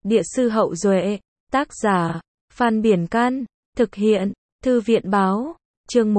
Địa sư Hậu Duệ, tác giả, Phan Biển Can, thực hiện, Thư viện Báo, chương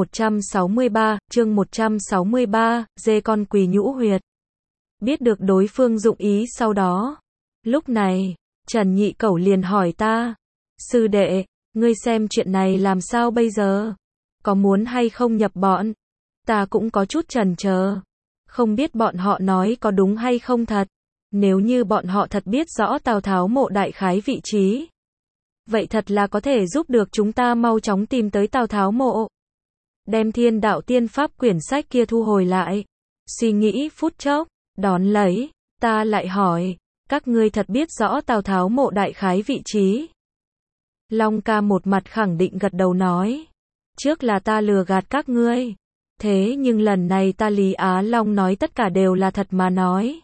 163, dê con quỳ nhũ huyệt. Biết được đối phương dụng ý sau đó. Lúc này, Trần Nhị Cẩu liền hỏi ta, sư đệ, ngươi xem chuyện này làm sao bây giờ? Có muốn hay không nhập bọn? Ta cũng có chút chần chờ. Không biết bọn họ nói có đúng hay không thật. Nếu như bọn họ thật biết rõ Tào Tháo mộ đại khái vị trí, vậy thật là có thể giúp được chúng ta mau chóng tìm tới Tào Tháo mộ. Đem Thiên Đạo Tiên Pháp quyển sách kia thu hồi lại. Suy nghĩ phút chốc, đón lấy, ta lại hỏi, các ngươi thật biết rõ Tào Tháo mộ đại khái vị trí? Long ca một mặt khẳng định gật đầu nói, trước là ta lừa gạt các ngươi. Thế nhưng lần này ta Lý Á Long nói tất cả đều là thật mà nói.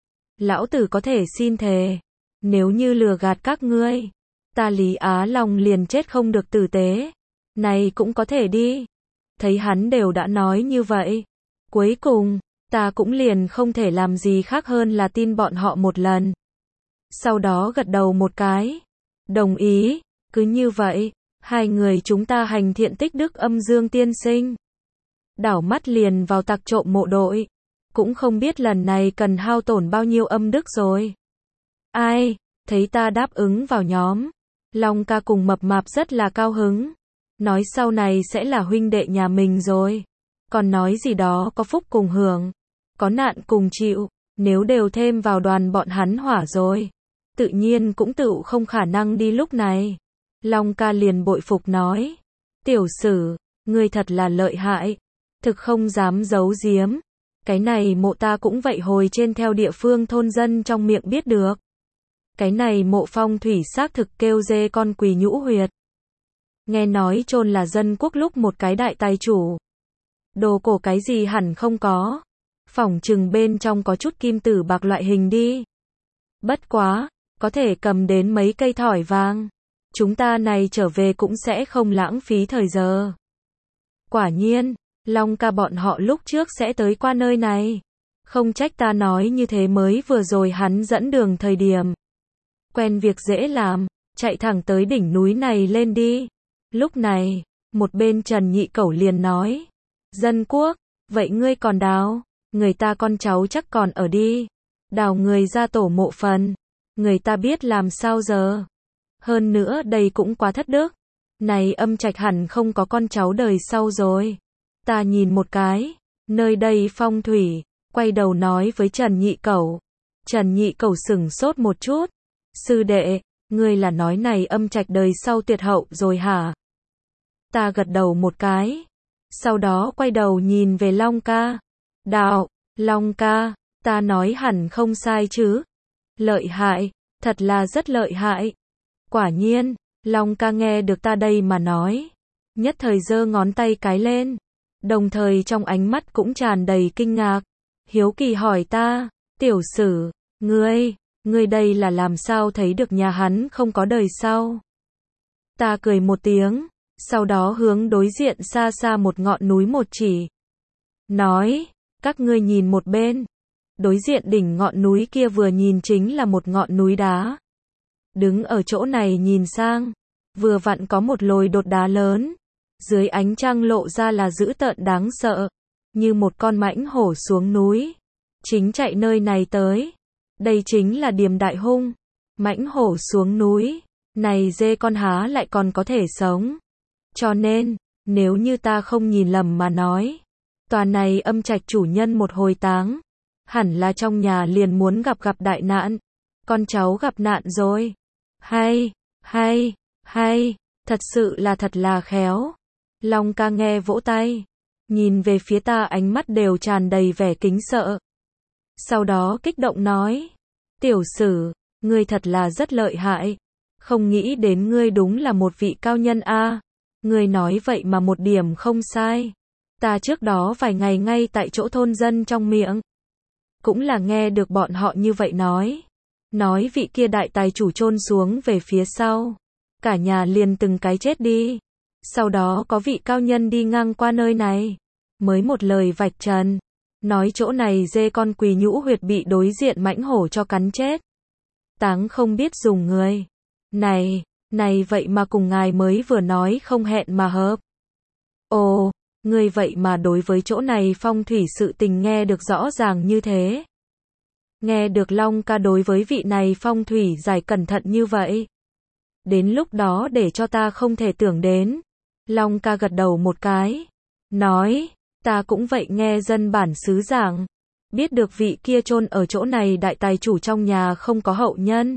Lão tử có thể xin thề, nếu như lừa gạt các ngươi, ta Lý Á Long liền chết không được tử tế. Này cũng có thể đi. Thấy hắn đều đã nói như vậy. Cuối cùng, ta cũng liền không thể làm gì khác hơn là tin bọn họ một lần. Sau đó gật đầu một cái. Đồng ý, cứ như vậy, hai người chúng ta hành thiện tích đức âm dương tiên sinh. Đảo mắt liền vào tặc trộm mộ đội. Cũng không biết lần này cần hao tổn bao nhiêu âm đức rồi. Ai, thấy ta đáp ứng vào nhóm. Long ca cùng Mập Mạp rất là cao hứng. Nói sau này sẽ là huynh đệ nhà mình rồi. Còn nói gì đó có phúc cùng hưởng, có nạn cùng chịu. Nếu đều thêm vào đoàn bọn hắn hỏa rồi, tự nhiên cũng tự không khả năng đi lúc này. Long ca liền bội phục nói, tiểu sử, ngươi thật là lợi hại. Thực không dám giấu giếm. Cái này mộ ta cũng vậy hồi trên theo địa phương thôn dân trong miệng biết được. Cái này mộ phong thủy xác thực kêu dê con quỳ nhũ huyệt. Nghe nói chôn là Dân Quốc lúc một cái đại tài chủ. Đồ cổ cái gì hẳn không có. Phỏng chừng bên trong có chút kim tử bạc loại hình đi. Bất quá, có thể cầm đến mấy cây thỏi vàng. Chúng ta này trở về cũng sẽ không lãng phí thời giờ. Quả nhiên, Long ca bọn họ lúc trước sẽ tới qua nơi này. Không trách ta nói như thế mới vừa rồi hắn dẫn đường thời điểm. Quen việc dễ làm, chạy thẳng tới đỉnh núi này lên đi. Lúc này, một bên Trần Nhị Cẩu liền nói, Dân Quốc, vậy ngươi còn đào, người ta con cháu chắc còn ở đi. Đào người ra tổ mộ phần, người ta biết làm sao giờ. Hơn nữa đây cũng quá thất đức. Này Âm Trạch hẳn không có con cháu đời sau rồi. Ta nhìn một cái, nơi đây phong thủy, quay đầu nói với Trần Nhị Cẩu. Trần Nhị Cẩu sửng sốt một chút. Sư đệ, ngươi là nói này Âm Trạch đời sau tuyệt hậu rồi hả? Ta gật đầu một cái. Sau đó quay đầu nhìn về Long ca. Đạo, Long ca, ta nói hẳn không sai chứ? Lợi hại, thật là rất lợi hại. Quả nhiên, Long ca nghe được ta đây mà nói. Nhất thời giơ ngón tay cái lên. Đồng thời trong ánh mắt cũng tràn đầy kinh ngạc. Hiếu kỳ hỏi ta, tiểu sử, ngươi đây là làm sao thấy được nhà hắn không có đời sau? Ta cười một tiếng, sau đó hướng đối diện xa xa một ngọn núi một chỉ. Nói, các ngươi nhìn một bên. Đối diện đỉnh ngọn núi kia vừa nhìn chính là một ngọn núi đá. Đứng ở chỗ này nhìn sang, vừa vặn có một lồi đột đá lớn. Dưới ánh trăng lộ ra là dữ tợn đáng sợ, như một con mãnh hổ xuống núi, chính chạy nơi này tới. Đây chính là Điềm Đại Hung. Mãnh hổ xuống núi, này dê con há lại còn có thể sống. Cho nên, nếu như ta không nhìn lầm mà nói, tòa này Âm Trạch chủ nhân một hồi táng, hẳn là trong nhà liền muốn gặp đại nạn. Con cháu gặp nạn rồi. Hay, thật sự là thật là khéo. Long ca nghe vỗ tay, nhìn về phía ta ánh mắt đều tràn đầy vẻ kính sợ. Sau đó kích động nói, tiểu sử, ngươi thật là rất lợi hại. Không nghĩ đến ngươi đúng là một vị cao nhân a. Ngươi nói vậy mà một điểm không sai. Ta trước đó vài ngày ngay tại chỗ thôn dân trong miệng, cũng là nghe được bọn họ như vậy nói. Nói vị kia đại tài chủ chôn xuống về phía sau, cả nhà liền từng cái chết đi. Sau đó có vị cao nhân đi ngang qua nơi này, mới một lời vạch trần, nói chỗ này dê con quỳ nhũ huyệt bị đối diện mãnh hổ cho cắn chết. táng không biết dùng người. Này vậy mà cùng ngài mới vừa nói không hẹn mà hợp. Ồ, ngươi vậy mà đối với chỗ này phong thủy sự tình nghe được rõ ràng như thế. Nghe được Long ca đối với vị này phong thủy giải cẩn thận như vậy. Đến lúc đó để cho ta không thể tưởng đến. Long ca gật đầu một cái. Nói, ta cũng vậy nghe dân bản xứ giảng. Biết được vị kia chôn ở chỗ này đại tài chủ trong nhà không có hậu nhân.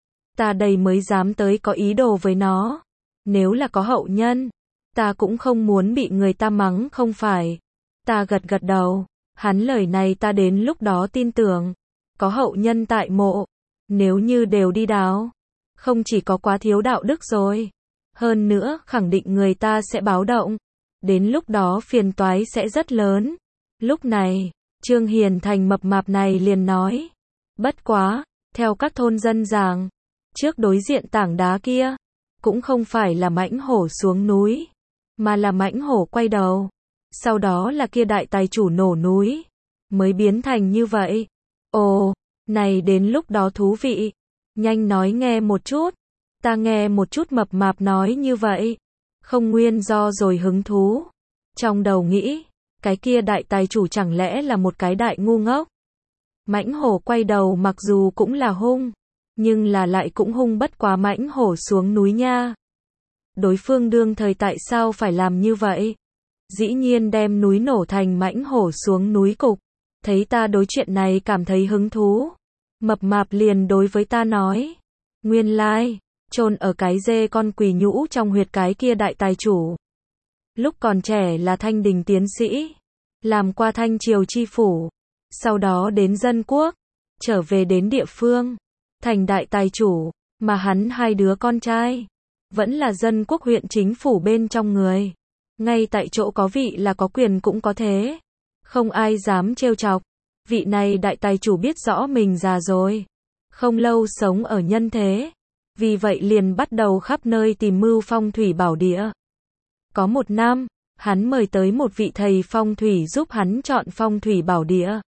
Ta đây mới dám tới có ý đồ với nó. Nếu là có hậu nhân, ta cũng không muốn bị người ta mắng không phải. Ta gật đầu. Hắn lời này ta đến lúc đó tin tưởng. Có hậu nhân tại mộ. Nếu như đều đi đào. Không chỉ có quá thiếu đạo đức rồi. Hơn nữa khẳng định người ta sẽ báo động. Đến lúc đó phiền toái sẽ rất lớn. Lúc này, Trương Hiền Thành mập mạp này liền nói. Bất quá, theo các thôn dân giảng. Trước đối diện tảng đá kia. Cũng không phải là mãnh hổ xuống núi. Mà là mãnh hổ quay đầu. Sau đó là kia đại tài chủ nổ núi. Mới biến thành như vậy. Ồ, này đến lúc đó thú vị. Nhanh nói nghe một chút. Ta nghe một chút mập mạp nói như vậy. Không nguyên do rồi hứng thú. Trong đầu nghĩ, cái kia đại tài chủ chẳng lẽ là một cái đại ngu ngốc. Mãnh hổ quay đầu mặc dù cũng là hung. Nhưng là lại cũng hung bất quá mãnh hổ xuống núi nha. Đối phương đương thời tại sao phải làm như vậy? Dĩ nhiên đem núi nổ thành mãnh hổ xuống núi cục. Thấy ta đối chuyện này cảm thấy hứng thú. Mập mạp liền đối với ta nói. Nguyên lai, chôn ở cái dê con quỳ nhũ trong huyệt cái kia đại tài chủ. Lúc còn trẻ là Thanh Đình tiến sĩ. Làm qua Thanh Triều chi phủ. Sau đó đến dân quốc. Trở về đến địa phương. Thành đại tài chủ. Mà hắn hai đứa con trai. Vẫn là dân quốc huyện chính phủ bên trong người. Ngay tại chỗ có vị là có quyền cũng có thế. Không ai dám trêu chọc. Vị này đại tài chủ biết rõ mình già rồi. Không lâu sống ở nhân thế. Vì vậy liền bắt đầu khắp nơi tìm mưu phong thủy bảo địa. Có một năm, hắn mời tới một vị thầy phong thủy giúp hắn chọn phong thủy bảo địa.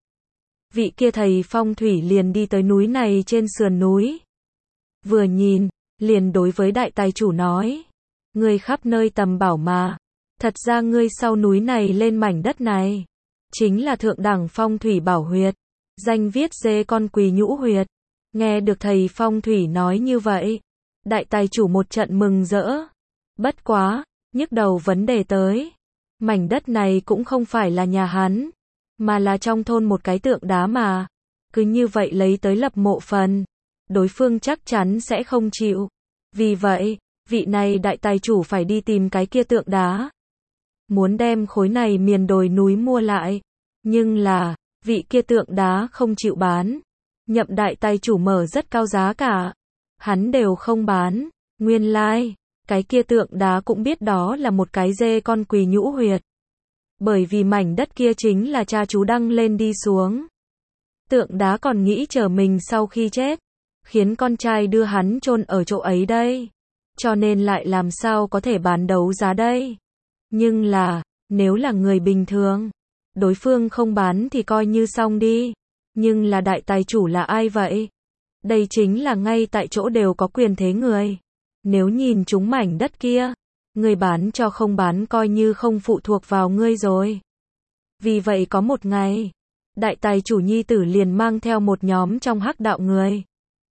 Vị kia thầy phong thủy liền đi tới núi này trên sườn núi. Vừa nhìn, liền đối với đại tài chủ nói. Ngươi khắp nơi tầm bảo mà. Thật ra ngươi sau núi này lên mảnh đất này. Chính là thượng đẳng phong thủy bảo huyệt. Danh viết dê con quỳ nhũ huyệt. Nghe được thầy phong thủy nói như vậy. Đại tài chủ một trận mừng rỡ. Bất quá, nhức đầu vấn đề tới. Mảnh đất này cũng không phải là nhà hắn. Mà là trong thôn một cái tượng đá mà. Cứ như vậy lấy tới lập mộ phần. Đối phương chắc chắn sẽ không chịu. Vì vậy, vị này đại tài chủ phải đi tìm cái kia tượng đá. Muốn đem khối này miền đồi núi mua lại. Nhưng là, vị kia tượng đá không chịu bán. Nhậm đại tài chủ mở rất cao giá cả. Hắn đều không bán. Nguyên lai, cái kia tượng đá cũng biết đó là một cái dê con quỳ nhũ huyệt. Bởi vì mảnh đất kia chính là cha chú đăng lên đi xuống. Tượng đá còn nghĩ chờ mình sau khi chết. Khiến con trai đưa hắn chôn ở chỗ ấy đây. Cho nên lại làm sao có thể bán đấu giá đây. Nhưng là, nếu là người bình thường, đối phương không bán thì coi như xong đi. Nhưng là đại tài chủ là ai vậy? Đây chính là ngay tại chỗ đều có quyền thế người. Nếu nhìn chúng mảnh đất kia, người bán cho không bán coi như không phụ thuộc vào ngươi rồi. Vì vậy có một ngày, đại tài chủ nhi tử liền mang theo một nhóm trong hắc đạo người.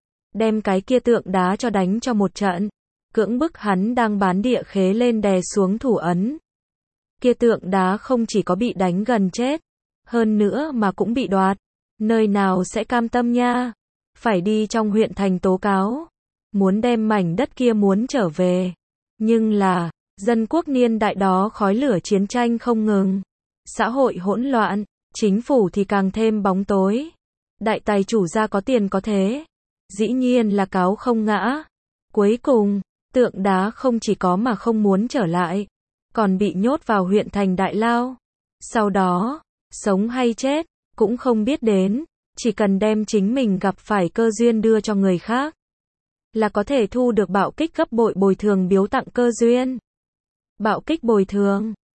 Đem cái kia tượng đá cho đánh cho một trận. Cưỡng bức hắn đang bán địa khế lên đè xuống thủ ấn. Kia tượng đá không chỉ có bị đánh gần chết. Hơn nữa mà cũng bị đoạt. Nơi nào sẽ cam tâm nha. Phải đi trong huyện thành tố cáo. Muốn đem mảnh đất kia muốn trở về. Nhưng là, dân quốc niên đại đó khói lửa chiến tranh không ngừng. Xã hội hỗn loạn. Chính phủ thì càng thêm bóng tối. Đại tài chủ gia có tiền có thế. Dĩ nhiên là cáo không ngã. Cuối cùng, tượng đá không chỉ có mà không muốn trở lại. Còn bị nhốt vào huyện thành đại lao. Sau đó, sống hay chết, cũng không biết đến. Chỉ cần đem chính mình gặp phải cơ duyên đưa cho người khác. Là có thể thu được bạo kích gấp bội bồi thường biếu tặng cơ duyên. Bạo kích bồi thường.